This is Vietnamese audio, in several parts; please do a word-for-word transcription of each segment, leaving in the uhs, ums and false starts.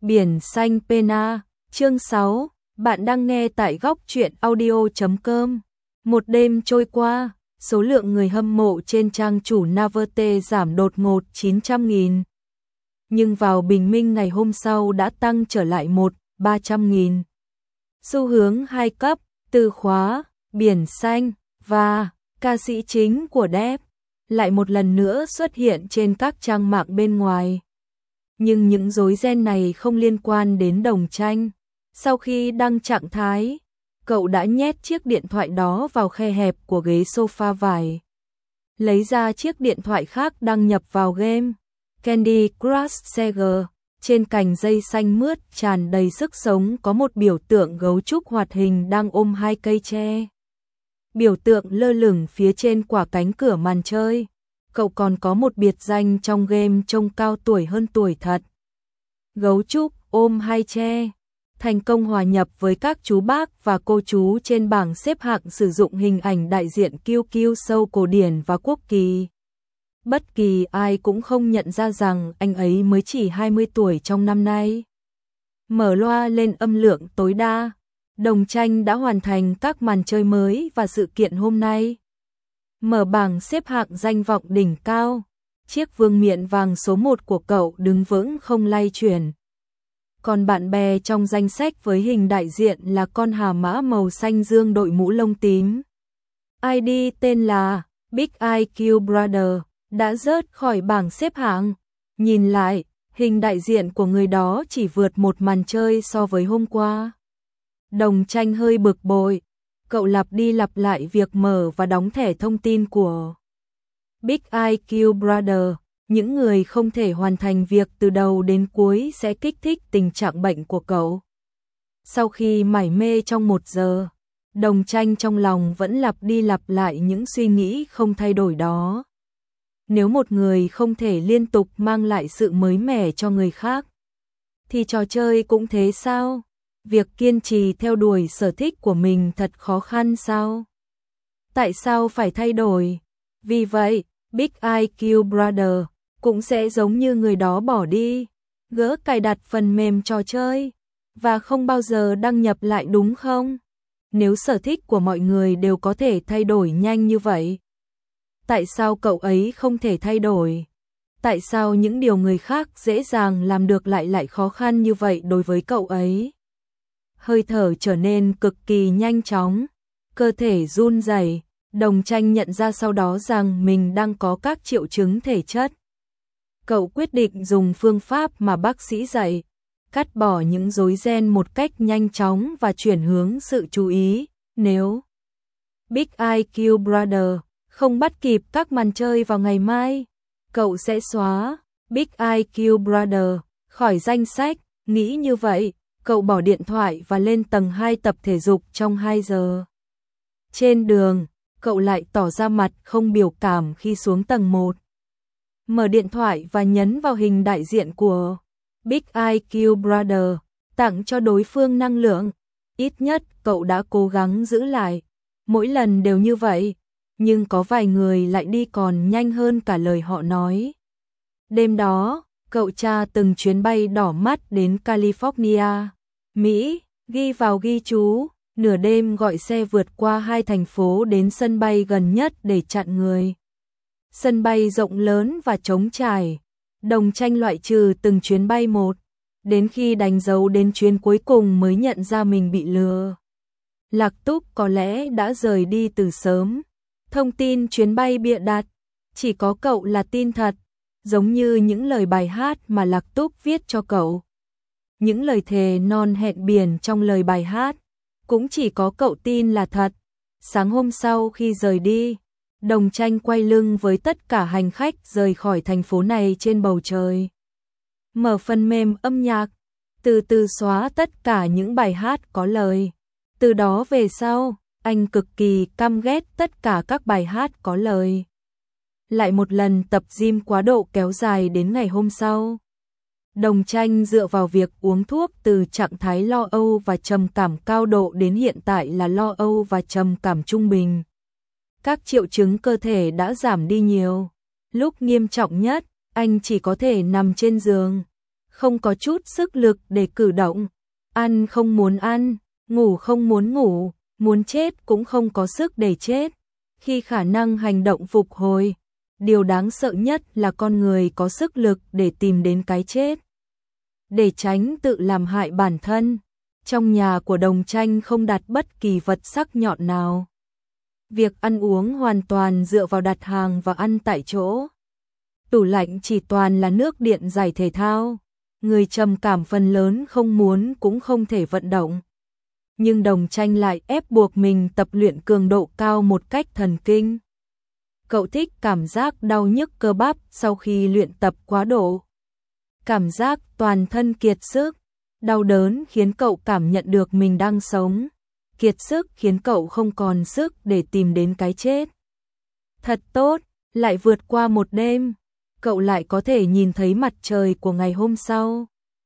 Biển xanh Pena, chương sáu, bạn đang nghe tại góc truyện audio chấm com. Một đêm trôi qua, số lượng người hâm mộ trên trang chủ Naverte giảm đột ngột chín trăm nghìn. Nhưng vào bình minh ngày hôm sau đã tăng trở lại một ba trăm nghìn. Xu hướng hai cấp, từ khóa, biển xanh và ca sĩ chính của Depp lại một lần nữa xuất hiện trên các trang mạng bên ngoài. Nhưng những rối ren này không liên quan đến Đồng Tranh. Sau khi đăng trạng thái, cậu đã nhét chiếc điện thoại đó vào khe hẹp của ghế sofa vải. Lấy ra chiếc điện thoại khác đăng nhập vào game Candy Crush Saga. Trên cành dây xanh mướt tràn đầy sức sống có một biểu tượng gấu trúc hoạt hình đang ôm hai cây tre. Biểu tượng lơ lửng phía trên quả cánh cửa màn chơi. Cậu còn có một biệt danh trong game trông cao tuổi hơn tuổi thật. Gấu trúc ôm hai tre, thành công hòa nhập với các chú bác và cô chú trên bảng xếp hạng sử dụng hình ảnh đại diện kiu kiu Show cổ điển và quốc kỳ. Bất kỳ ai cũng không nhận ra rằng anh ấy mới chỉ hai mươi tuổi trong năm nay. Mở loa lên âm lượng tối đa, Đồng Tranh đã hoàn thành các màn chơi mới và sự kiện hôm nay. Mở bảng xếp hạng danh vọng đỉnh cao, chiếc vương miện vàng số một của cậu đứng vững không lay chuyển. Còn bạn bè trong danh sách với hình đại diện là con hà mã màu xanh dương đội mũ lông tím. i đê tên là Big i kiu Brother đã rớt khỏi bảng xếp hạng. Nhìn lại, hình đại diện của người đó chỉ vượt một màn chơi so với hôm qua. Đồng Tranh hơi bực bội. Cậu lặp đi lặp lại việc mở và đóng thẻ thông tin của Big i kiu Brother. Những người không thể hoàn thành việc từ đầu đến cuối sẽ kích thích tình trạng bệnh của cậu. Sau khi mải mê trong một giờ, Đồng Tranh trong lòng vẫn lặp đi lặp lại những suy nghĩ không thay đổi đó. Nếu một người không thể liên tục mang lại sự mới mẻ cho người khác, thì trò chơi cũng thế sao? Việc kiên trì theo đuổi sở thích của mình thật khó khăn sao? Tại sao phải thay đổi? Vì vậy, Big i kiu Brother cũng sẽ giống như người đó bỏ đi, gỡ cài đặt phần mềm trò chơi và không bao giờ đăng nhập lại, đúng không? Nếu sở thích của mọi người đều có thể thay đổi nhanh như vậy, tại sao cậu ấy không thể thay đổi? Tại sao những điều người khác dễ dàng làm được lại lại khó khăn như vậy đối với cậu ấy? Hơi thở trở nên cực kỳ nhanh chóng, cơ thể run rẩy. Đồng Tranh nhận ra sau đó rằng mình đang có các triệu chứng thể chất. Cậu quyết định dùng phương pháp mà bác sĩ dạy, cắt bỏ những rối ren một cách nhanh chóng và chuyển hướng sự chú ý. Nếu Big i kiu Brother không bắt kịp các màn chơi vào ngày mai, cậu sẽ xóa Big i kiu Brother khỏi danh sách. Nghĩ như vậy, cậu bỏ điện thoại và lên tầng hai tập thể dục trong hai giờ. Trên đường, cậu lại tỏ ra mặt không biểu cảm khi xuống tầng một. Mở điện thoại và nhấn vào hình đại diện của Big i kiu Brother, tặng cho đối phương năng lượng. Ít nhất cậu đã cố gắng giữ lại. Mỗi lần đều như vậy, nhưng có vài người lại đi còn nhanh hơn cả lời họ nói. Đêm đó, cậu tra từng chuyến bay đỏ mắt đến California, Mỹ, ghi vào ghi chú. Nửa đêm gọi xe vượt qua hai thành phố đến sân bay gần nhất để chặn người. Sân bay rộng lớn và trống trải. Đồng Tranh loại trừ từng chuyến bay một, đến khi đánh dấu đến chuyến cuối cùng mới nhận ra mình bị lừa. Lạc Túc có lẽ đã rời đi từ sớm. Thông tin chuyến bay bịa đặt, chỉ có cậu là tin thật, giống như những lời bài hát mà Lạc Túc viết cho cậu. Những lời thề non hẹn biển trong lời bài hát cũng chỉ có cậu tin là thật. Sáng hôm sau khi rời đi, Đồng Tranh quay lưng với tất cả hành khách rời khỏi thành phố này trên bầu trời. Mở phần mềm âm nhạc, từ từ xóa tất cả những bài hát có lời. Từ đó về sau, anh cực kỳ căm ghét tất cả các bài hát có lời. Lại một lần tập gym quá độ kéo dài đến ngày hôm sau. Đồng Tranh dựa vào việc uống thuốc từ trạng thái lo âu và trầm cảm cao độ đến hiện tại là lo âu và trầm cảm trung bình. Các triệu chứng cơ thể đã giảm đi nhiều. Lúc nghiêm trọng nhất, anh chỉ có thể nằm trên giường, không có chút sức lực để cử động, ăn không muốn ăn, ngủ không muốn ngủ, muốn chết cũng không có sức để chết. Khi khả năng hành động phục hồi, điều đáng sợ nhất là con người có sức lực để tìm đến cái chết, để tránh tự làm hại bản thân. Trong nhà của Đồng Tranh không đặt bất kỳ vật sắc nhọn nào. Việc ăn uống hoàn toàn dựa vào đặt hàng và ăn tại chỗ. Tủ lạnh chỉ toàn là nước điện giải thể thao. Người trầm cảm phần lớn không muốn cũng không thể vận động. Nhưng Đồng Tranh lại ép buộc mình tập luyện cường độ cao một cách thần kinh. Cậu thích cảm giác đau nhức cơ bắp sau khi luyện tập quá độ. Cảm giác toàn thân kiệt sức, đau đớn khiến cậu cảm nhận được mình đang sống. Kiệt sức khiến cậu không còn sức để tìm đến cái chết. Thật tốt, lại vượt qua một đêm, cậu lại có thể nhìn thấy mặt trời của ngày hôm sau.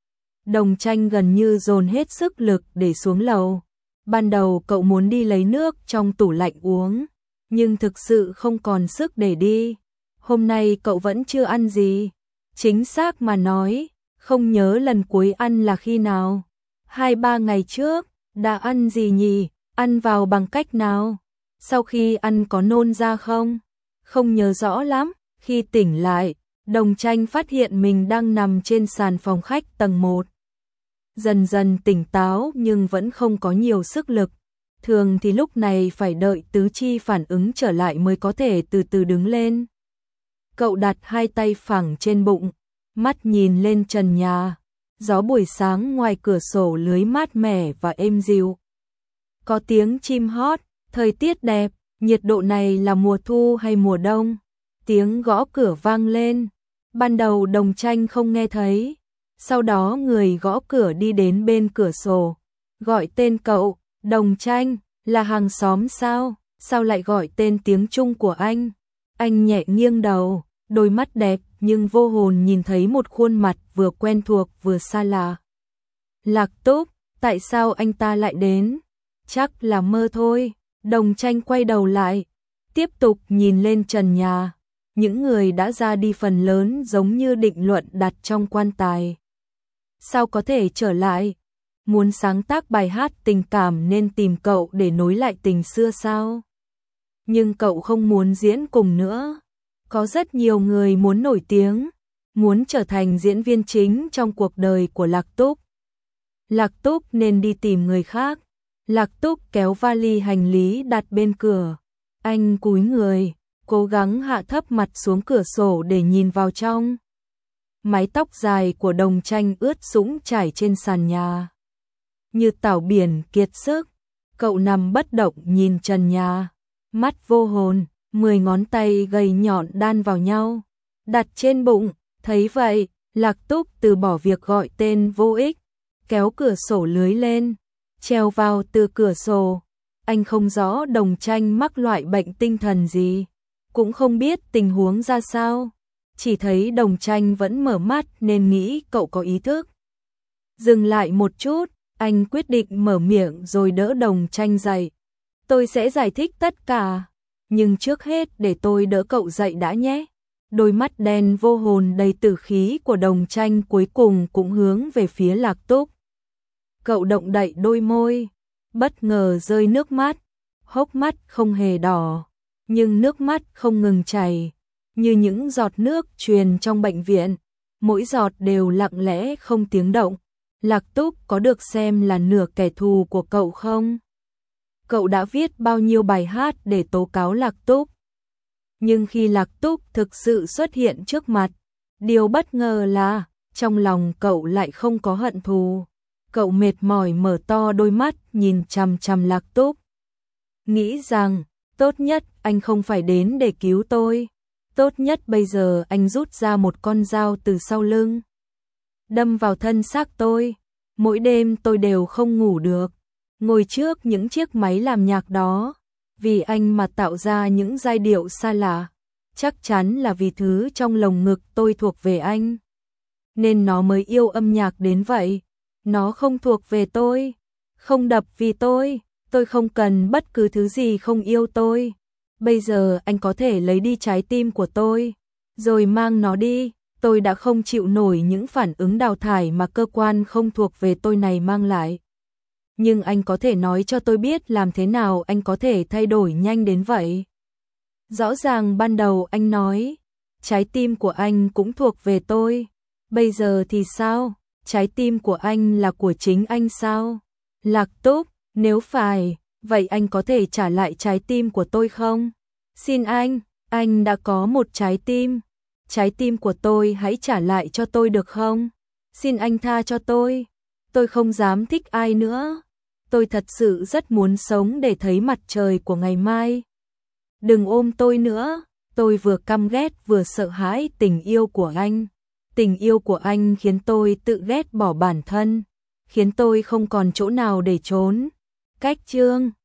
Đồng Tranh gần như dồn hết sức lực để xuống lầu. Ban đầu cậu muốn đi lấy nước trong tủ lạnh uống, nhưng thực sự không còn sức để đi. Hôm nay cậu vẫn chưa ăn gì. Chính xác mà nói, không nhớ lần cuối ăn là khi nào. Hai ba ngày trước, đã ăn gì nhỉ? Ăn vào bằng cách nào? Sau khi ăn có nôn ra không? Không nhớ rõ lắm. Khi tỉnh lại, Đồng Tranh phát hiện mình đang nằm trên sàn phòng khách tầng một. Dần dần tỉnh táo nhưng vẫn không có nhiều sức lực. Thường thì lúc này phải đợi tứ chi phản ứng trở lại mới có thể từ từ đứng lên. Cậu đặt hai tay phẳng trên bụng, mắt nhìn lên trần nhà. Gió buổi sáng ngoài cửa sổ lưới mát mẻ và êm dịu. Có tiếng chim hót, thời tiết đẹp, nhiệt độ này là mùa thu hay mùa đông? Tiếng gõ cửa vang lên. Ban đầu Đồng Tranh không nghe thấy. Sau đó người gõ cửa đi đến bên cửa sổ, gọi tên cậu. Đồng Tranh, là hàng xóm sao? Sao lại gọi tên tiếng Trung của anh? Anh nhẹ nghiêng đầu, đôi mắt đẹp nhưng vô hồn nhìn thấy một khuôn mặt vừa quen thuộc vừa xa lạ. Lạc Túc, tại sao anh ta lại đến? Chắc là mơ thôi. Đồng Tranh quay đầu lại, tiếp tục nhìn lên trần nhà. Những người đã ra đi phần lớn giống như định luận đặt trong quan tài. Sao có thể trở lại? Muốn sáng tác bài hát tình cảm nên tìm cậu để nối lại tình xưa sao? Nhưng cậu không muốn diễn cùng nữa. Có rất nhiều người muốn nổi tiếng, muốn trở thành diễn viên chính trong cuộc đời của Lạc Túc. Lạc Túc nên đi tìm người khác. Lạc Túc kéo vali hành lý đặt bên cửa. Anh cúi người, cố gắng hạ thấp mặt xuống cửa sổ để nhìn vào trong. Mái tóc dài của Đồng Tranh ướt sũng trải trên sàn nhà. Như tảo biển kiệt sức, cậu nằm bất động nhìn trần nhà. Mắt vô hồn, mười ngón tay gầy nhọn đan vào nhau, đặt trên bụng. Thấy vậy, Lạc Túc từ bỏ việc gọi tên vô ích, kéo cửa sổ lưới lên, treo vào từ cửa sổ. Anh không rõ Đồng Tranh mắc loại bệnh tinh thần gì, cũng không biết tình huống ra sao. Chỉ thấy Đồng Tranh vẫn mở mắt nên nghĩ cậu có ý thức. Dừng lại một chút, anh quyết định mở miệng rồi đỡ Đồng Tranh dậy. Tôi sẽ giải thích tất cả, nhưng trước hết để tôi đỡ cậu dậy đã nhé. Đôi mắt đen vô hồn đầy tử khí của Đồng Tranh cuối cùng cũng hướng về phía Lạc Túc. Cậu động đậy đôi môi, bất ngờ rơi nước mắt. Hốc mắt không hề đỏ, nhưng nước mắt không ngừng chảy, như những giọt nước truyền trong bệnh viện. Mỗi giọt đều lặng lẽ không tiếng động. Lạc Túc có được xem là nửa kẻ thù của cậu không? Cậu đã viết bao nhiêu bài hát để tố cáo Lạc Túc? Nhưng khi Lạc Túc thực sự xuất hiện trước mặt, điều bất ngờ là trong lòng cậu lại không có hận thù. Cậu mệt mỏi mở to đôi mắt nhìn chằm chằm Lạc Túc. Nghĩ rằng, tốt nhất anh không phải đến để cứu tôi. Tốt nhất bây giờ anh rút ra một con dao từ sau lưng, đâm vào thân xác tôi. Mỗi đêm tôi đều không ngủ được, ngồi trước những chiếc máy làm nhạc đó, vì anh mà tạo ra những giai điệu xa lạ. Chắc chắn là vì thứ trong lồng ngực tôi thuộc về anh, nên nó mới yêu âm nhạc đến vậy. Nó không thuộc về tôi, không đập vì tôi, tôi không cần bất cứ thứ gì không yêu tôi. Bây giờ anh có thể lấy đi trái tim của tôi, rồi mang nó đi, tôi đã không chịu nổi những phản ứng đào thải mà cơ quan không thuộc về tôi này mang lại. Nhưng anh có thể nói cho tôi biết làm thế nào anh có thể thay đổi nhanh đến vậy? Rõ ràng ban đầu anh nói, trái tim của anh cũng thuộc về tôi. Bây giờ thì sao? Trái tim của anh là của chính anh sao? Lạc Túc, nếu phải, vậy anh có thể trả lại trái tim của tôi không? Xin anh, anh đã có một trái tim. Trái tim của tôi hãy trả lại cho tôi được không? Xin anh tha cho tôi. Tôi không dám thích ai nữa. Tôi thật sự rất muốn sống để thấy mặt trời của ngày mai. Đừng ôm tôi nữa. Tôi vừa căm ghét vừa sợ hãi tình yêu của anh. Tình yêu của anh khiến tôi tự ghét bỏ bản thân, khiến tôi không còn chỗ nào để trốn. Cách chương